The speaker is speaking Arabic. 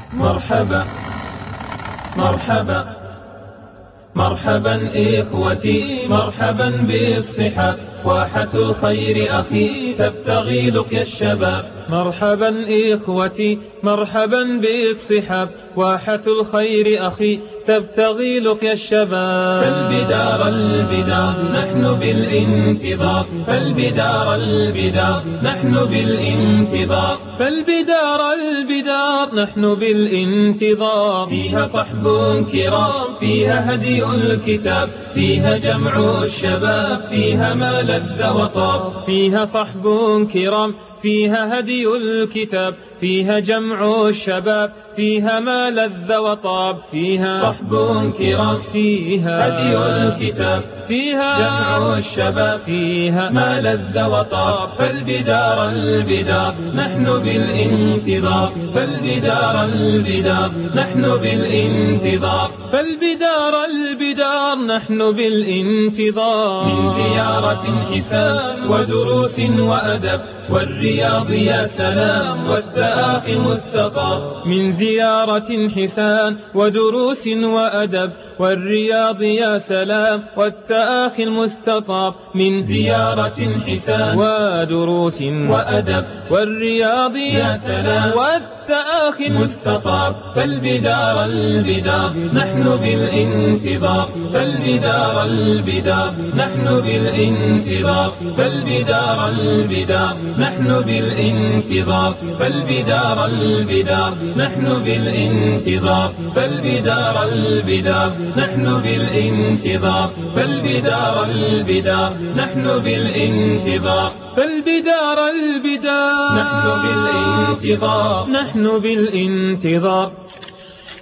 مرحبا مرحبا مرحبا إخوتي، مرحبا بالصحة، واحة الخير أخي تبتغي لقيا الشباب. مرحبا إخوتي، مرحبا بالصحاب، واحة الخير أخي تبتغي لقيا الشباب. فالبدار البدار نحن بالانتظار، فالبدار البدار نحن بالانتظار، فالبدار البدار نحن بالانتظار. فيها صحب كرام، فيها هدي الكتاب، فيها جمع الشباب، فيها ما لذ وطاب. فيها صحب كرام، فيها هدي الكتاب، فيها جمع الشباب، فيها ما لذ وطاب. فيها صحب كرام، فيها هدي الكتاب، فيها جمع الشباب، فيها ما لذ وطاب. فالبدار البدار نحن بالانتظار، فالبدار البدار نحن بالانتظار، فالبدار البدار نحن بالانتظار. من زيارة حسان ودروس وأدب، والرياض يا سلام والتآخي مستطاب. من زيارة حسان ودروس وأدب، والرياض يا سلام والتآخي المستطاب. من زيارة حسان ودروس وأدب، والرياض يا سلام والتآخي المستطاب. فالبدار البدار نحن بالانتظار، فالبدار البدار نحن بالانتظار، فالبدار البدار نحن بالانتظار، فالبدار البدار نحن بالانتظار، فالبدار البدار نحن بالانتظار، فالبدار البدار نحن بالانتظار، فالبدار البدار نحن بالانتظار، نحن بالانتظار.